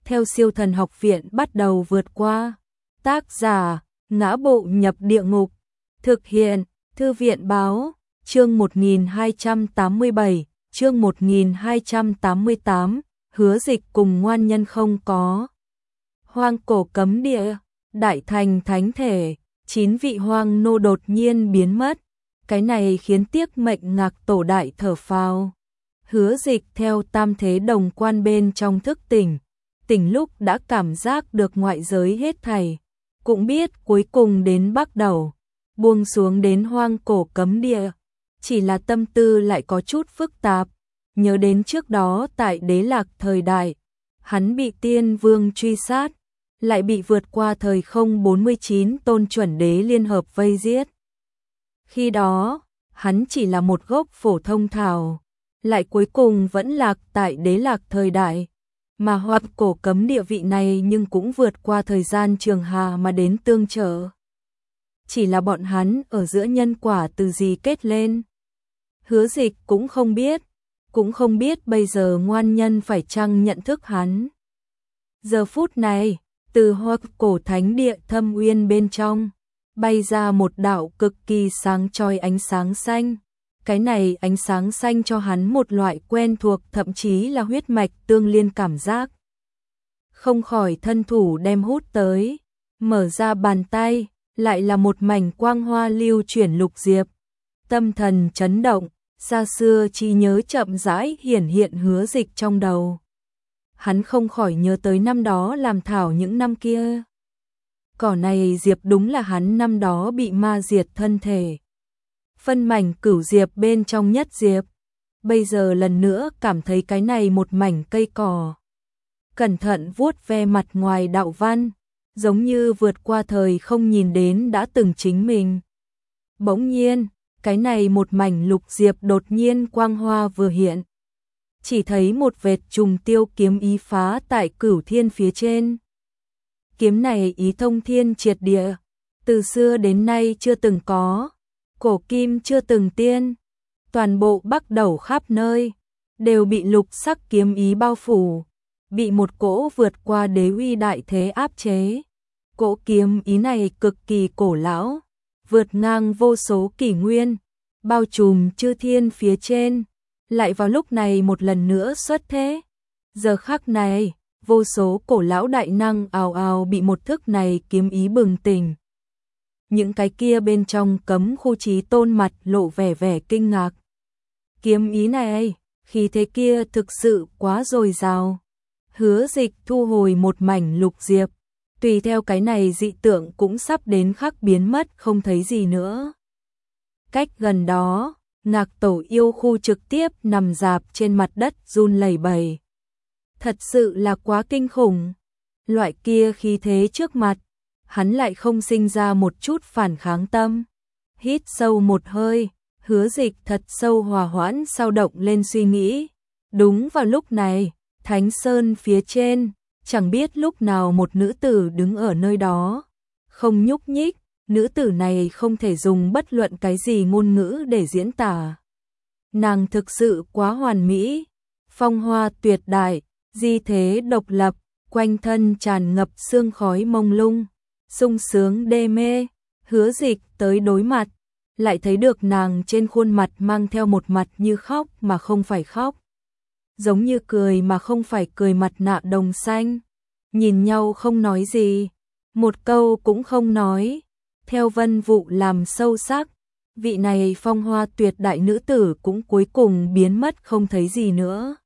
theo Siêu Thần Học Viện bắt đầu vượt qua. Tác giả: Ngã Bộ Nhập Địa Ngục. Thực hiện: Thư viện Báo. Chương 1287, chương 1288, Hứa Dịch cùng ngoan nhân không có. Hoang cổ cấm địa, đại thành thánh thể, 9 vị hoang nô đột nhiên biến mất. Cái này khiến Tiếc Mệnh Ngạc Tổ đại thở phào. Hứa Dịch theo tam thế đồng quan bên trong thức tỉnh, tỉnh lúc đã cảm giác được ngoại giới hết thảy, cũng biết cuối cùng đến bắt đầu buông xuống đến hoang cổ cấm địa, chỉ là tâm tư lại có chút phức tạp, nhớ đến trước đó tại Đế Lạc thời đại, hắn bị Tiên Vương truy sát, lại bị vượt qua thời không 49 tôn chuẩn đế liên hợp vây giết. Khi đó, hắn chỉ là một gốc phổ thông thảo, lại cuối cùng vẫn lạc tại Đế Lạc thời đại, mà hoang cổ cấm địa vị này nhưng cũng vượt qua thời gian trường hà mà đến tương trợ. Chỉ là bọn hắn ở giữa nhân quả từ gì kết lên. Hứa Dịch cũng không biết bây giờ ngoan nhân phải chăng nhận thức hắn. Giờ phút này, từ hoang cổ thánh địa thâm uyên bên trong, bay ra một đạo cực kỳ sáng chói ánh sáng xanh. Cái này ánh sáng xanh cho hắn một loại quen thuộc, thậm chí là huyết mạch tương liên cảm giác. Không khỏi thân thủ đem hút tới, mở ra bàn tay, lại là một mảnh quang hoa lưu chuyển lục diệp. Tâm thần chấn động, xa xưa trí nhớ chậm rãi hiển hiện Hứa Dịch trong đầu. Hắn không khỏi nhớ tới năm đó làm thảo những năm kia. Cỏ này diệp đúng là hắn năm đó bị ma diệt thân thể. Phân mảnh cửu diệp bên trong nhất diệp. Bây giờ lần nữa cảm thấy cái này một mảnh cây cỏ. Cẩn thận vuốt ve mặt ngoài đạo văn, giống như vượt qua thời không nhìn đến đã từng chính mình. Bỗng nhiên, cái này một mảnh lục diệp đột nhiên quang hoa vừa hiện. Chỉ thấy một vệt trùng tiêu kiếm ý phá tại cửu thiên phía trên. Kiếm này ý thông thiên triệt địa, từ xưa đến nay chưa từng có, cổ kim chưa từng tiên. Toàn bộ Bắc Đẩu khắp nơi đều bị lục sắc kiếm ý bao phủ, bị một cỗ vượt qua đế uy đại thế áp chế. Cỗ kiếm ý này cực kỳ cổ lão, vượt ngang vô số kỷ nguyên, bao trùm chư thiên phía trên, lại vào lúc này một lần nữa xuất thế. Giờ khắc này, vô số cổ lão đại năng ào ào bị một thức này kiếm ý bừng tỉnh. Những cái kia bên trong cấm khu chí tôn mặt lộ vẻ kinh ngạc. Kiếm ý này, khí thế kia thực sự quá dồi dào. Hứa Dịch thu hồi một mảnh lục diệp, tùy theo cái này dị tượng cũng sắp đến khắc biến mất không thấy gì nữa. Cách gần đó, Ngạc Tổ yêu khu trực tiếp nằm rạp trên mặt đất run lẩy bẩy. Thật sự là quá kinh khủng. Loại kia khí thế trước mặt, hắn lại không sinh ra một chút phản kháng tâm. Hít sâu một hơi, Hứa Dịch thật sâu hòa hoãn sao động lên suy nghĩ. Đúng vào lúc này, Thánh Sơn phía trên, chẳng biết lúc nào một nữ tử đứng ở nơi đó, không nhúc nhích. Nữ tử này không thể dùng bất luận cái gì ngôn ngữ để diễn tả. Nàng thực sự quá hoàn mỹ, phong hoa tuyệt đại, di thế độc lập, quanh thân tràn ngập sương khói mông lung, sung sướng đê mê. Hứa Dịch tới đối mặt, lại thấy được nàng trên khuôn mặt mang theo một mặt như khóc mà không phải khóc, giống như cười mà không phải cười, mặt nạ đồng xanh. Nhìn nhau không nói gì, một câu cũng không nói. Theo vân vụ làm sâu sắc, vị này phong hoa tuyệt đại nữ tử cũng cuối cùng biến mất không thấy gì nữa.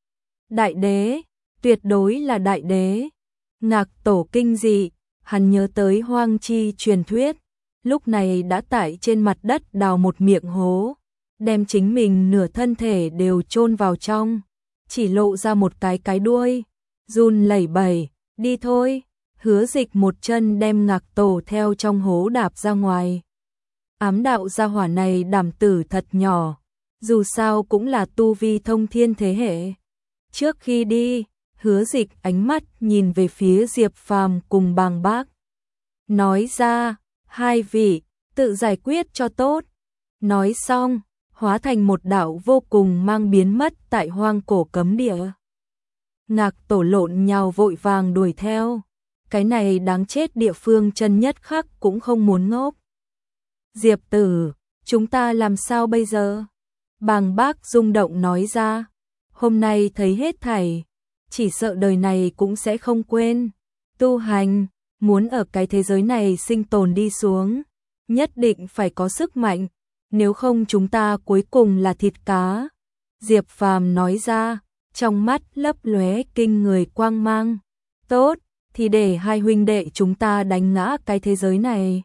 Đại đế, tuyệt đối là đại đế. Ngạc Tổ kinh dị, hắn nhớ tới hoang chi truyền thuyết, lúc này đã tại trên mặt đất đào một miệng hố, đem chính mình nửa thân thể đều chôn vào trong, chỉ lộ ra một cái đuôi, run lẩy bẩy, đi thôi. Hứa Dịch một chân đem Ngạc Tổ theo trong hố đạp ra ngoài. Ám đạo gia hỏa này đảm tử thật nhỏ, dù sao cũng là tu vi thông thiên thế hệ. Trước khi đi, Hứa Dịch ánh mắt nhìn về phía Diệp Phàm cùng Bàng Bác. Nói ra, hai vị, tự giải quyết cho tốt. Nói xong, hóa thành một đạo vô cùng mang biến mất tại hoang cổ cấm địa. Ngạc Tổ lộn nhào vội vàng đuổi theo. Cái này đáng chết, địa phương chân nhất khắc cũng không muốn ngốc. Diệp Tử, chúng ta làm sao bây giờ? Bàng Bác rung động nói ra. Hôm nay thấy hết thảy, chỉ sợ đời này cũng sẽ không quên. Tu hành, muốn ở cái thế giới này sinh tồn đi xuống, nhất định phải có sức mạnh, nếu không chúng ta cuối cùng là thịt cá. Diệp Phàm nói ra, trong mắt lấp lóe kinh người quang mang. Tốt, thì để hai huynh đệ chúng ta đánh ngã cái thế giới này.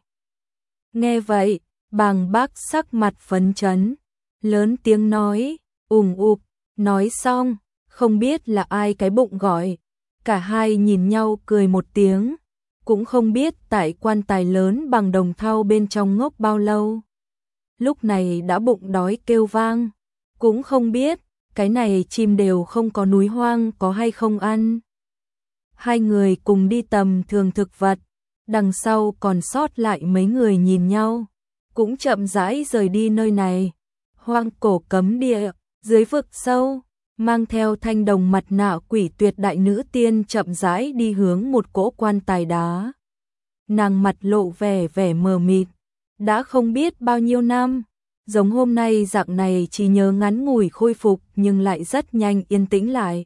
Nghe vậy, Bàng Bác sắc mặt phấn chấn, lớn tiếng nói, ùp, nói xong, không biết là ai cái bụng gọi. Cả hai nhìn nhau cười một tiếng, cũng không biết tại quan tài lớn bằng đồng thau bên trong ngốc bao lâu. Lúc này đã bụng đói kêu vang, cũng không biết, cái này chim đều không có núi hoang có hay không ăn. Hai người cùng đi tầm thường thực vật, đằng sau còn sót lại mấy người nhìn nhau, cũng chậm rãi rời đi nơi này. Hoang cổ cấm địa, dưới vực sâu, mang theo thanh đồng mặt nạ quỷ tuyệt đại nữ tiên chậm rãi đi hướng một cỗ quan tài đá. Nàng mặt lộ vẻ mờ mịt, đã không biết bao nhiêu năm, giống hôm nay dạng này chỉ nhớ ngắn ngủi khôi phục nhưng lại rất nhanh yên tĩnh lại.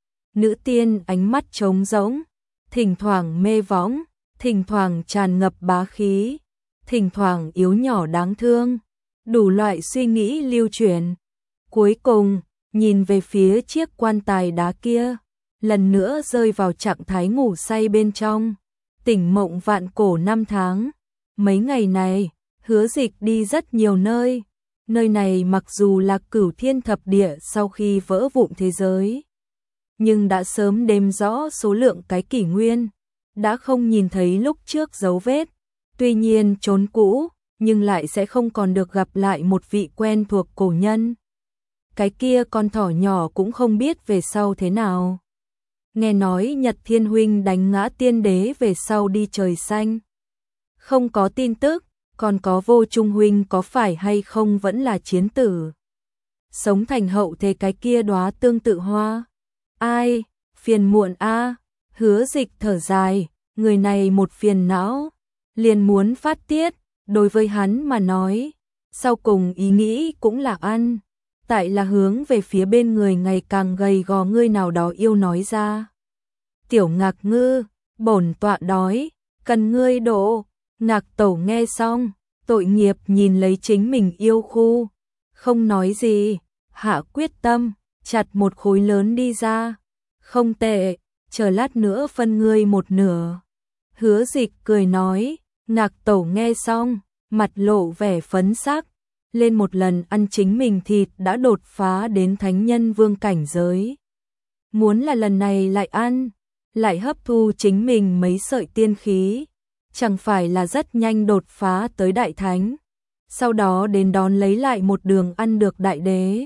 Nữ tiên ánh mắt trống rỗng, thỉnh thoảng mê võng, thỉnh thoảng tràn ngập bá khí, thỉnh thoảng yếu nhỏ đáng thương, đủ loại suy nghĩ lưu chuyển. Cuối cùng, nhìn về phía chiếc quan tài đá kia, lần nữa rơi vào trạng thái ngủ say bên trong, tỉnh mộng vạn cổ năm tháng. Mấy ngày này, Hứa Dịch đi rất nhiều nơi, nơi này mặc dù là Cửu Thiên Thập Địa sau khi vỡ vụn thế giới, nhưng đã sớm đếm rõ số lượng cái kỷ nguyên, đã không nhìn thấy lúc trước dấu vết. Tuy nhiên trốn cũ, nhưng lại sẽ không còn được gặp lại một vị quen thuộc cổ nhân. Cái kia con thỏ nhỏ cũng không biết về sau thế nào. Nghe nói Nhật Thiên Huynh đánh ngã tiên đế về sau đi trời xanh. Không có tin tức, còn có Vô Trung Huynh có phải hay không vẫn là chiến tử. Sống thành hậu thế cái kia đóa tương tự hoa. Ai, phiền muộn a. Hứa Dịch thở dài, người này một phiền não, liền muốn phát tiết, đối với hắn mà nói, sau cùng ý nghĩ cũng là ăn. Tại là hướng về phía bên người ngày càng gầy gò người nào đó yêu nói ra. Tiểu Ngạc Ngư, bổn tọa đói, cần ngươi độ. Ngạc Tổ nghe xong, tội nghiệp nhìn lấy chính mình yêu khu, không nói gì, hạ quyết tâm, chặt một khối lớn đi ra. Không tệ, chờ lát nữa phân ngươi một nửa. Hứa Dịch cười nói. Ngạc Tổ nghe xong, mặt lộ vẻ phấn sắc, lên một lần ăn chính mình thịt đã đột phá đến thánh nhân vương cảnh giới. Muốn là lần này lại ăn, lại hấp thu chính mình mấy sợi tiên khí, chẳng phải là rất nhanh đột phá tới đại thánh, sau đó đến đón lấy lại một đường ăn được đại đế.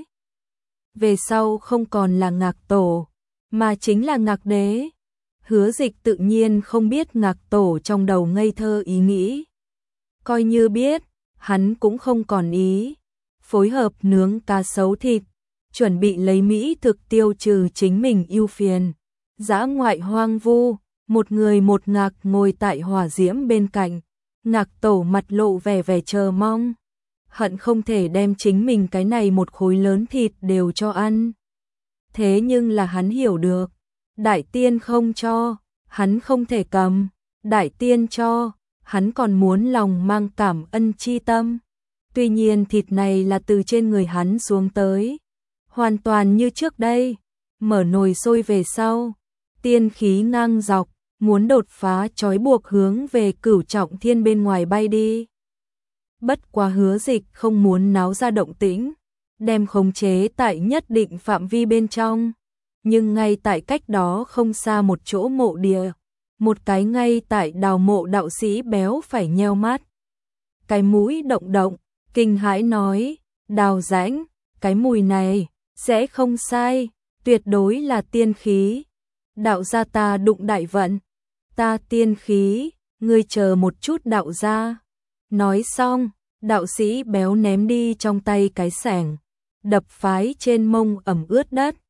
Về sau không còn là Ngạc Tổ, mà chính là Ngạc Đế. Hứa Dịch tự nhiên không biết Ngạc Tổ trong đầu ngây thơ ý nghĩ. Coi như biết, hắn cũng không còn ý. Phối hợp nướng cá sấu thịt, chuẩn bị lấy mỹ thực tiêu trừ chính mình ưu phiền. Dã ngoại hoang vu, một người một ngạc ngồi tại hỏa diễm bên cạnh. Ngạc Tổ mặt lộ vẻ chờ mong, hận không thể đem chính mình cái này một khối lớn thịt đều cho ăn. Thế nhưng là hắn hiểu được, Đại Tiên không cho, hắn không thể cầm, Đại Tiên cho, hắn còn muốn lòng mang cảm ân chi tâm. Tuy nhiên thịt này là từ trên người hắn xuống tới, hoàn toàn như trước đây, mở nồi sôi về sau, tiên khí ngang dọc, muốn đột phá trói buộc hướng về Cửu Trọng Thiên bên ngoài bay đi. Bất quá Hứa Dịch không muốn náo ra động tĩnh, đem khống chế tại nhất định phạm vi bên trong. Nhưng ngay tại cách đó không xa một chỗ mộ địa, một cái ngay tại đào mộ đạo sĩ béo phải nheo mắt. Cái mũi động động, kinh hãi nói, đào rãnh, cái mùi này, sẽ không sai, tuyệt đối là tiên khí. Đạo gia ta đụng đại vận, ta tiên khí, ngươi chờ một chút đạo gia. Nói xong, đạo sĩ béo ném đi trong tay cái xẻng, đập phái trên mông ẩm ướt đất.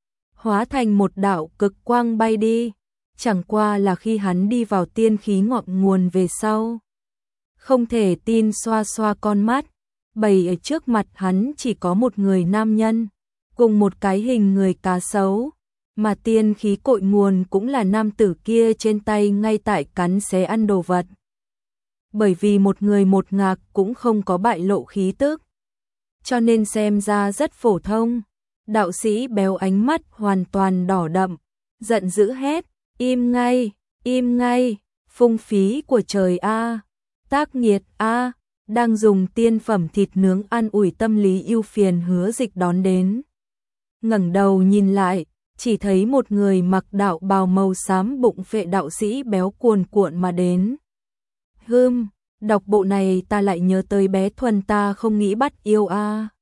hóa thành một đạo cực quang bay đi. Chẳng qua là khi hắn đi vào tiên khí ngọn nguồn về sau. Không thể tin xoa xoa con mắt, bày ở trước mặt hắn chỉ có một người nam nhân, cùng một cái hình người cá sấu, mà tiên khí cội nguồn cũng là nam tử kia trên tay ngay tại cắn xé ăn đồ vật. Bởi vì một người một ngạc cũng không có bại lộ khí tức, cho nên xem ra rất phổ thông. Đạo sĩ béo ánh mắt hoàn toàn đỏ đậm, giận dữ hét, im ngay, phung phí của trời a, tác nghiệt a, đang dùng tiên phẩm thịt nướng an ủi tâm lý ưu phiền Hứa Dịch đón đến. Ngẩng đầu nhìn lại, chỉ thấy một người mặc đạo bào màu xám bụng phệ đạo sĩ béo cuồn cuộn mà đến. Đọc bộ này ta lại nhớ tới bé Thuần ta không nghĩ bắt yêu a.